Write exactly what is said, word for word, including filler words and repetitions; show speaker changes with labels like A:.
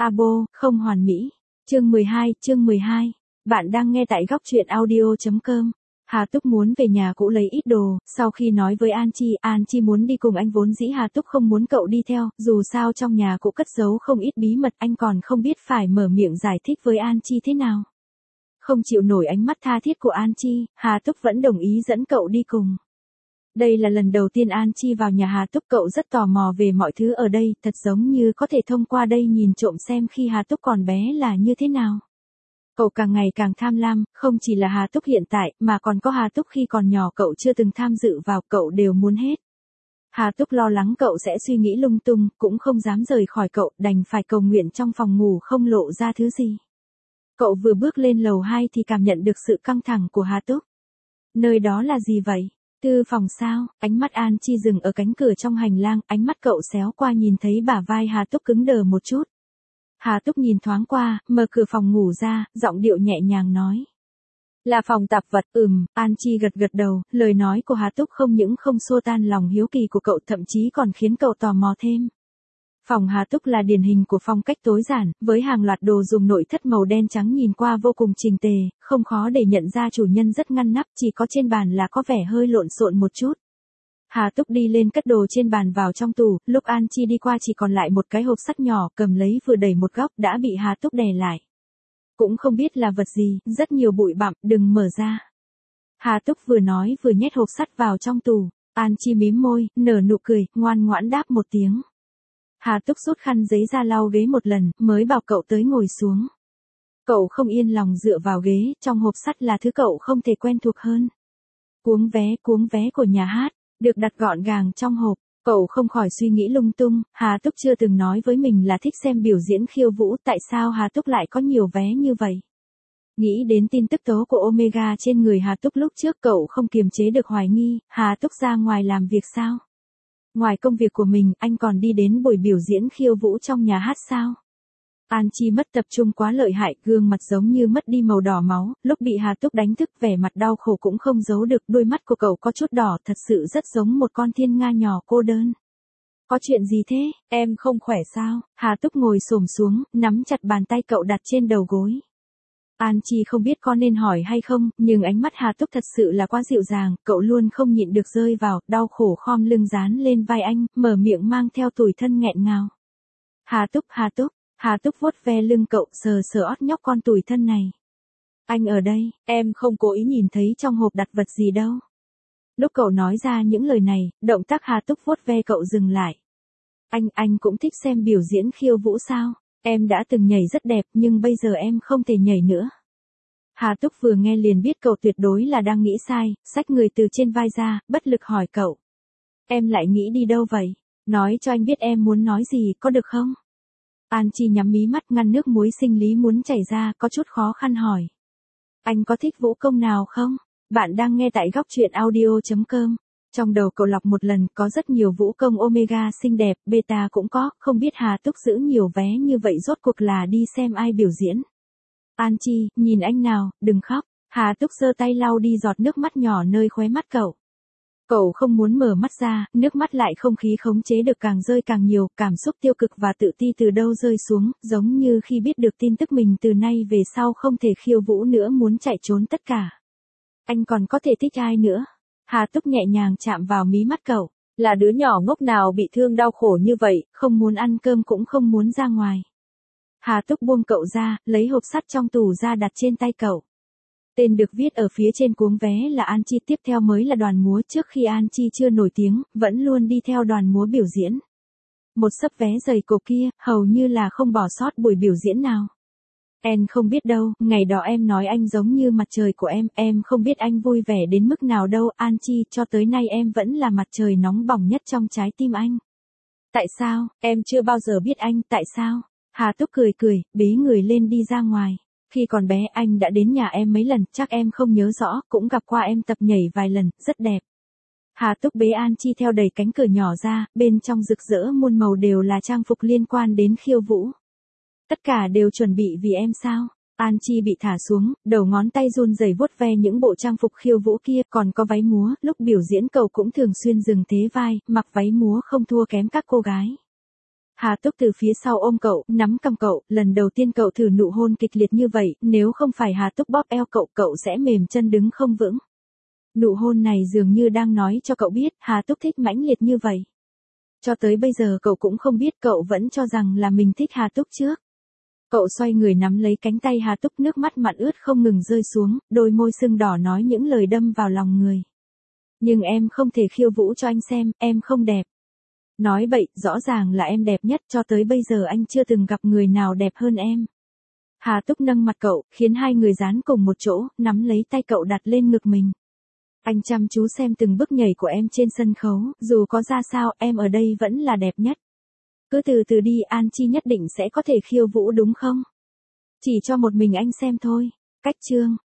A: Abo, không hoàn mỹ. Chương mười hai, chương mười hai. Bạn đang nghe tại góc truyện audio chấm com. Hà Túc muốn về nhà cũ lấy ít đồ, sau khi nói với An Chi, An Chi muốn đi cùng anh vốn dĩ Hà Túc không muốn cậu đi theo, dù sao trong nhà cũ cất giấu không ít bí mật anh còn không biết phải mở miệng giải thích với An Chi thế nào. Không chịu nổi ánh mắt tha thiết của An Chi, Hà Túc vẫn đồng ý dẫn cậu đi cùng. Đây là lần đầu tiên An Chi vào nhà Hà Túc, cậu rất tò mò về mọi thứ ở đây, thật giống như có thể thông qua đây nhìn trộm xem khi Hà Túc còn bé là như thế nào. Cậu càng ngày càng tham lam, không chỉ là Hà Túc hiện tại, mà còn có Hà Túc khi còn nhỏ cậu chưa từng tham dự vào, cậu đều muốn hết. Hà Túc lo lắng cậu sẽ suy nghĩ lung tung, cũng không dám rời khỏi cậu, đành phải cầu nguyện trong phòng ngủ không lộ ra thứ gì. Cậu vừa bước lên lầu hai thì cảm nhận được sự căng thẳng của Hà Túc. Nơi đó là gì vậy? Thư phòng sao? Ánh mắt An Chi dừng ở cánh cửa trong hành lang, ánh mắt cậu xéo qua nhìn thấy bả vai Hà Túc cứng đờ một chút. Hà Túc nhìn thoáng qua, mở cửa phòng ngủ ra, giọng điệu nhẹ nhàng nói. Là phòng tạp vật, ừm, An Chi gật gật đầu, lời nói của Hà Túc không những không xua tan lòng hiếu kỳ của cậu thậm chí còn khiến cậu tò mò thêm. Phòng Hà Túc là điển hình của phong cách tối giản, với hàng loạt đồ dùng nội thất màu đen trắng nhìn qua vô cùng chỉnh tề, không khó để nhận ra chủ nhân rất ngăn nắp, chỉ có trên bàn là có vẻ hơi lộn xộn một chút. Hà Túc đi lên cất đồ trên bàn vào trong tủ, lúc An Chi đi qua chỉ còn lại một cái hộp sắt nhỏ, cầm lấy vừa đẩy một góc đã bị Hà Túc đè lại. Cũng không biết là vật gì, rất nhiều bụi bặm, đừng mở ra. Hà Túc vừa nói vừa nhét hộp sắt vào trong tủ, An Chi mím môi, nở nụ cười, ngoan ngoãn đáp một tiếng. Hà Túc rút khăn giấy ra lau ghế một lần, mới bảo cậu tới ngồi xuống. Cậu không yên lòng dựa vào ghế, trong hộp sắt là thứ cậu không thể quen thuộc hơn. Cuống vé, cuống vé của nhà hát, được đặt gọn gàng trong hộp, cậu không khỏi suy nghĩ lung tung, Hà Túc chưa từng nói với mình là thích xem biểu diễn khiêu vũ, tại sao Hà Túc lại có nhiều vé như vậy? Nghĩ đến tin tức tố của Omega trên người Hà Túc lúc trước, cậu không kiềm chế được hoài nghi, Hà Túc ra ngoài làm việc sao? Ngoài công việc của mình, anh còn đi đến buổi biểu diễn khiêu vũ trong nhà hát sao? An Chi mất tập trung quá lợi hại, gương mặt giống như mất đi màu đỏ máu, lúc bị Hà Túc đánh thức vẻ mặt đau khổ cũng không giấu được, đôi mắt của cậu có chút đỏ, thật sự rất giống một con thiên nga nhỏ cô đơn. Có chuyện gì thế, em không khỏe sao? Hà Túc ngồi xổm xuống, nắm chặt bàn tay cậu đặt trên đầu gối. An Chi không biết có nên hỏi hay không, nhưng ánh mắt Hà Túc thật sự là quá dịu dàng, cậu luôn không nhịn được rơi vào, đau khổ khom lưng dán lên vai anh, mở miệng mang theo tủi thân nghẹn ngào. Hà Túc, Hà Túc, Hà Túc vuốt ve lưng cậu, sờ sờ ót nhóc con tủi thân này. Anh ở đây, em không cố ý nhìn thấy trong hộp đặt vật gì đâu. Lúc cậu nói ra những lời này, động tác Hà Túc vuốt ve cậu dừng lại. Anh, anh cũng thích xem biểu diễn khiêu vũ sao? Em đã từng nhảy rất đẹp nhưng bây giờ em không thể nhảy nữa. Hà Túc vừa nghe liền biết cậu tuyệt đối là đang nghĩ sai, xách người từ trên vai ra, bất lực hỏi cậu. Em lại nghĩ đi đâu vậy? Nói cho anh biết em muốn nói gì, có được không? An Chi nhắm mí mắt ngăn nước muối sinh lý muốn chảy ra, có chút khó khăn hỏi. Anh có thích vũ công nào không? Bạn đang nghe tại góc truyện audio chấm com. Trong đầu cậu lọc một lần, có rất nhiều vũ công Omega xinh đẹp, beta cũng có, không biết Hà Túc giữ nhiều vé như vậy rốt cuộc là đi xem ai biểu diễn. An Chi, nhìn anh nào, đừng khóc. Hà Túc giơ tay lau đi giọt nước mắt nhỏ nơi khóe mắt cậu. Cậu không muốn mở mắt ra, nước mắt lại không khí khống chế được càng rơi càng nhiều, cảm xúc tiêu cực và tự ti từ đâu rơi xuống, giống như khi biết được tin tức mình từ nay về sau không thể khiêu vũ nữa muốn chạy trốn tất cả. Anh còn có thể thích ai nữa? Hà Túc nhẹ nhàng chạm vào mí mắt cậu, là đứa nhỏ ngốc nào bị thương đau khổ như vậy, không muốn ăn cơm cũng không muốn ra ngoài. Hà Túc buông cậu ra, lấy hộp sắt trong tủ ra đặt trên tay cậu. Tên được viết ở phía trên cuống vé là An Chi, tiếp theo mới là đoàn múa, trước khi An Chi chưa nổi tiếng, vẫn luôn đi theo đoàn múa biểu diễn. Một xấp vé dày cộp kia, hầu như là không bỏ sót buổi biểu diễn nào. Em không biết đâu, ngày đó em nói anh giống như mặt trời của em, em không biết anh vui vẻ đến mức nào đâu, An Chi, cho tới nay em vẫn là mặt trời nóng bỏng nhất trong trái tim anh. Tại sao, em chưa bao giờ biết anh, tại sao? Hà Túc cười cười, bế người lên đi ra ngoài. Khi còn bé anh đã đến nhà em mấy lần, chắc em không nhớ rõ, cũng gặp qua em tập nhảy vài lần, rất đẹp. Hà Túc bế An Chi theo đẩy cánh cửa nhỏ ra, bên trong rực rỡ muôn màu đều là trang phục liên quan đến khiêu vũ. Tất cả đều chuẩn bị vì em sao? An Chi bị thả xuống, đầu ngón tay run rẩy vuốt ve những bộ trang phục khiêu vũ kia, còn có váy múa, lúc biểu diễn cậu cũng thường xuyên dừng thế vai, mặc váy múa không thua kém các cô gái. Hà Túc từ phía sau ôm cậu, nắm cầm cậu, lần đầu tiên cậu thử nụ hôn kịch liệt như vậy, nếu không phải Hà Túc bóp eo cậu, cậu sẽ mềm chân đứng không vững. Nụ hôn này dường như đang nói cho cậu biết, Hà Túc thích mãnh liệt như vậy. Cho tới bây giờ cậu cũng không biết, cậu vẫn cho rằng là mình thích Hà Túc trước. Cậu xoay người nắm lấy cánh tay Hà Túc, nước mắt mặn ướt không ngừng rơi xuống, đôi môi sưng đỏ nói những lời đâm vào lòng người. Nhưng em không thể khiêu vũ cho anh xem, em không đẹp. Nói bậy, rõ ràng là em đẹp nhất, cho tới bây giờ anh chưa từng gặp người nào đẹp hơn em. Hà Túc nâng mặt cậu, khiến hai người dán cùng một chỗ, nắm lấy tay cậu đặt lên ngực mình. Anh chăm chú xem từng bước nhảy của em trên sân khấu, dù có ra sao, em ở đây vẫn là đẹp nhất. Cứ từ từ đi, An Chi nhất định sẽ có thể khiêu vũ đúng không? Chỉ cho một mình anh xem thôi. Cách chương